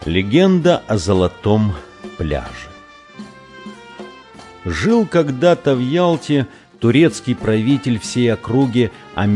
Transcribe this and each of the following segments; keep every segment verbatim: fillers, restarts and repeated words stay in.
Легенда о золотом пляже. Жил когда-то в Ялте турецкий правитель всей округи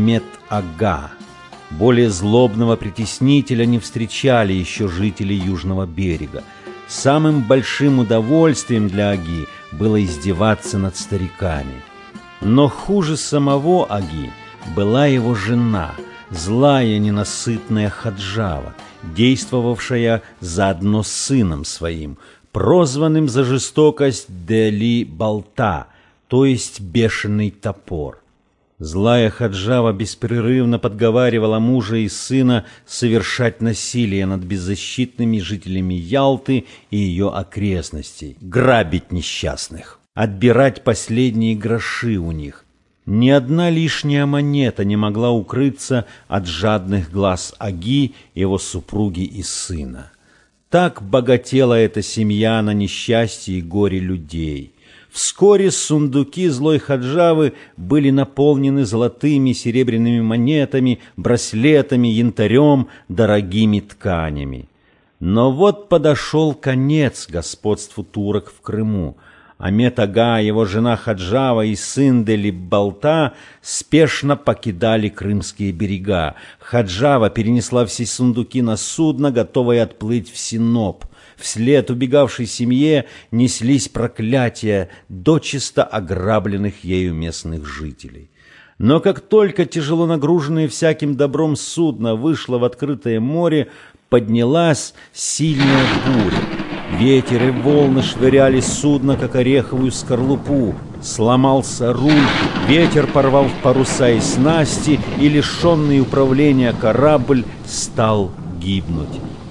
Ахмед-ага. Более злобного притеснителя не встречали еще жители Южного берега. Самым большим удовольствием для Аги было издеваться над стариками. Но хуже самого Аги была его жена, злая ненасытная Хаджава, действовавшая заодно с сыном своим, прозванным за жестокость Дели-Балта, то есть бешеный топор. Злая Хаджава беспрерывно подговаривала мужа и сына совершать насилие над беззащитными жителями Ялты и ее окрестностей, грабить несчастных, отбирать последние гроши у них. Ни одна лишняя монета не могла укрыться от жадных глаз Аги, его супруги и сына. Так богатела эта семья на несчастье и горе людей. Вскоре сундуки злой Хаджавы были наполнены золотыми, серебряными монетами, браслетами, янтарем, дорогими тканями. Но вот подошел конец господству турок в Крыму. Ахмед-ага, его жена Хаджава и сын Дели-Балта спешно покидали крымские берега. Хаджава перенесла все сундуки на судно, готовое отплыть в Синоп. Вслед убегавшей семье неслись проклятия дочисто ограбленных ею местных жителей. Но как только тяжело нагруженное всяким добром судно вышло в открытое море, поднялась сильная буря. Ветер и волны швыряли судно, как ореховую скорлупу. Сломался руль, ветер порвал в паруса и снасти, и лишенный управления корабль стал гибнуть.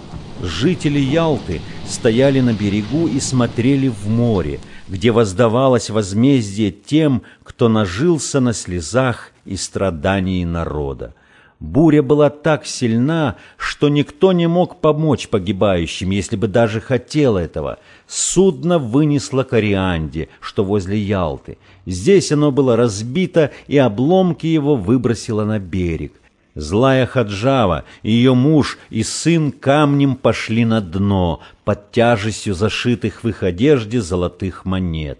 Жители Ялты стояли на берегу и смотрели в море, где воздавалось возмездие тем, кто нажился на слезах и страдании народа. Буря была так сильна, что никто не мог помочь погибающим, если бы даже хотел этого. Судно вынесло к Орианде, что возле Ялты. Здесь оно было разбито, и обломки его выбросило на берег. Злая Хаджава, ее муж и сын камнем пошли на дно под тяжестью зашитых в их одежде золотых монет.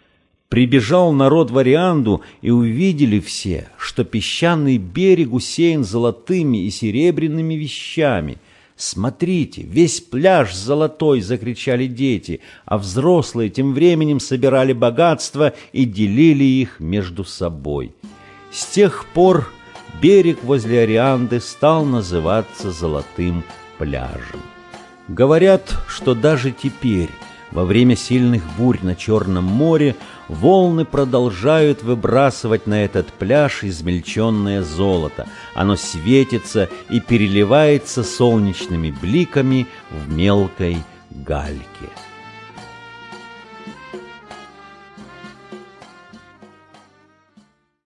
Прибежал народ в Орианду, и увидели все, что песчаный берег усеян золотыми и серебряными вещами. «Смотрите, весь пляж золотой!» — закричали дети, а взрослые тем временем собирали богатства и делили их между собой. С тех пор берег возле Орианды стал называться Золотым пляжем. Говорят, что даже теперь, во время сильных бурь на Черном море, волны продолжают выбрасывать на этот пляж измельченное золото. Оно светится и переливается солнечными бликами в мелкой гальке.